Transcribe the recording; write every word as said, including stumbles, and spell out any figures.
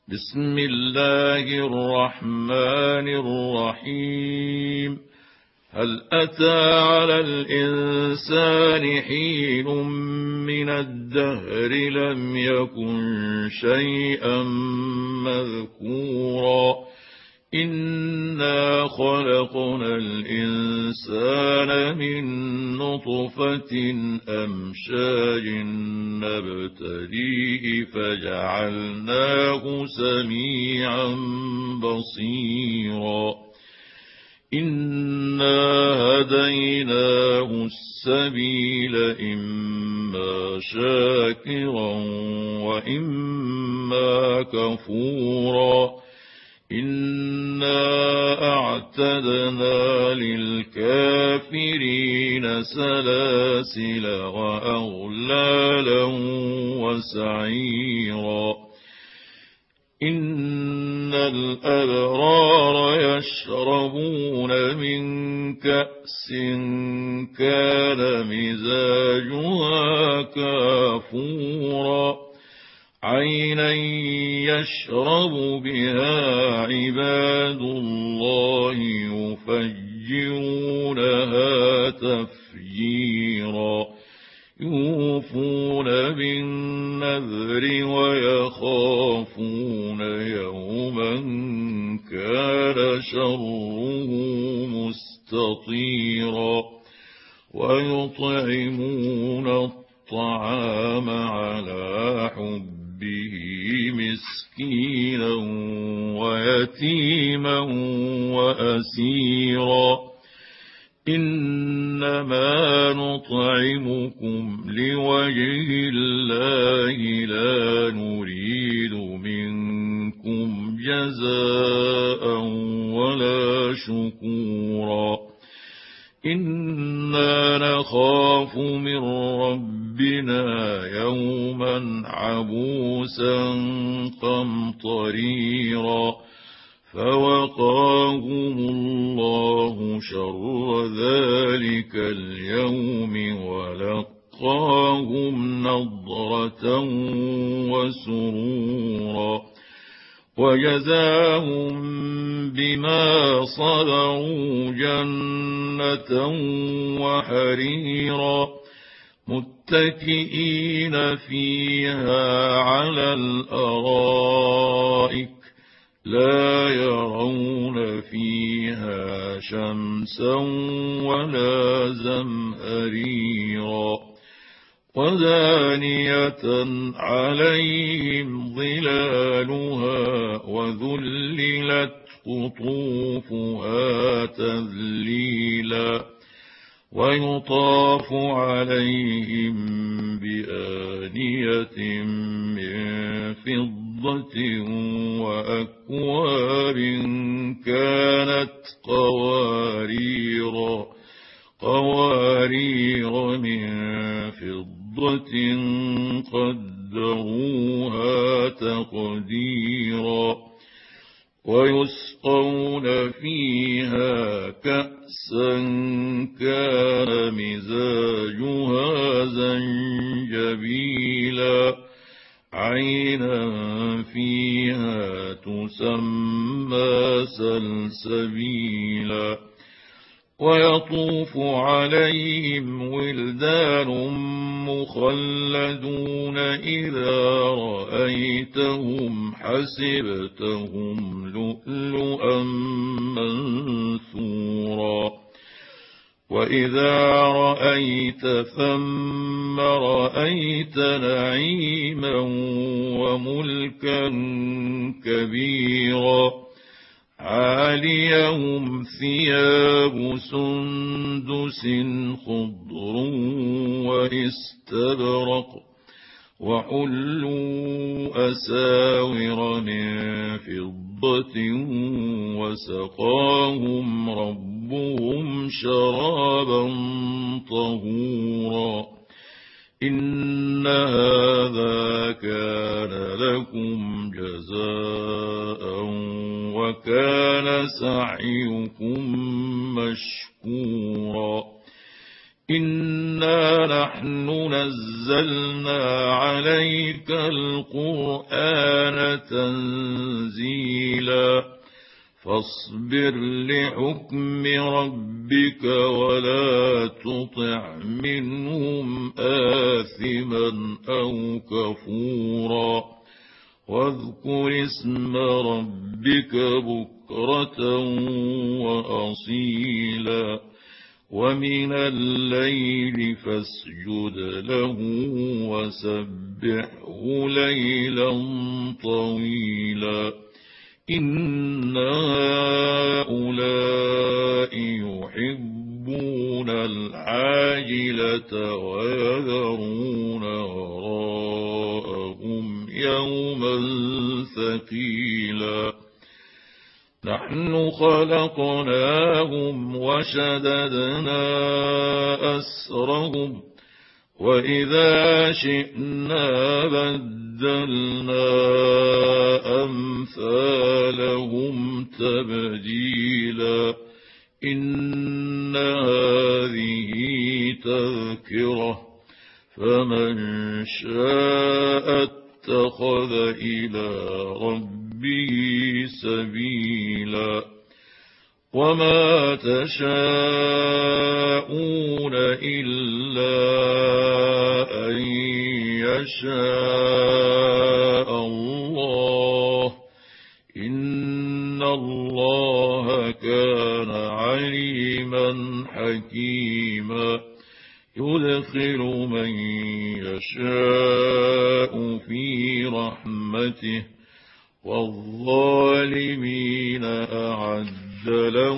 بسم الله الرحمن الرحيم. هل أتى على الإنسان حين من الدهر لم يكن شيئا مذكورا إنا خلقنا الإنسان من نطفة أمشاج نبتليه فجعلناه سميعا بصيرا إنا هديناه السبيل إما شاكرا وإما كفورا إنا أعتدنا للكافرين سلاسل وأغلالا وسعيرا إن الأبرار يشربون من كأس كان مزاجها كافورا عينا يشرب بها عباد الله يفجرونها تفجيرا يوفون بالنذر ويخافون يوما كان شره مستطيرا ويطعمون الطعام على حبه مسكينا ويتيما وأسيرا إنما نطعمكم لوجه الله لا نريد منكم جزاء ولا شكورا إنا نخاف من ربنا يوما عبوسا قمطريرا فوقاهم الله شر ذلك اليوم ولقاهم نضرة وسرورا وجزاهم بما صبروا جنة وحريرا متكئين فيها على الأرائك لا يرون فيها شمسا ولا زمهريرا ودانية عليهم ظلالها وذللت قطوفها تذليلا ويطاف عليهم بآنية من فضة وأكواب كانت قواريرا قوارير من فضة قدروها تقديرا ويسقون فيها كأسا كان مزاجها زنجبيلا عينا فيها تسمى سلسبيلا ويطوف عليهم ولدان مخلدون إذا رأيتهم حسبتهم لؤلؤا منثورا وإذا رأيت ثم رأيت نعيما وملكا كبيرا عاليهم ثياب سندس خضر واستبرق وحلوا أساور من فضة وسقاهم ربهم شرابا طهورا إن هذا كان لكم جزاء وكان سعيكم مشكورا إنا نحن نزلنا عليك القرآن تنزيلا فاصبر لحكم ربك ولا تطع منهم آثما أو كفورا واذكر اسم ربك بكرة وأصيلا ومن الليل فاسجد له وسبحه ليلا طويلا إن هؤلاء يحبون العاجلة ويذرون وراءهم يوما ثقيلا نحن خلقناهم وشددنا أسرهم وإذا شئنا بدلنا أمثالهم تبديلا إن هذه تذكرة فمن شاء اتخذ إلى ربه سبيلا وما تشاءون إلا أن يشاء الله إن الله كان عليما حكيما يدخل من يشاء في رحمته والظالمين أعد له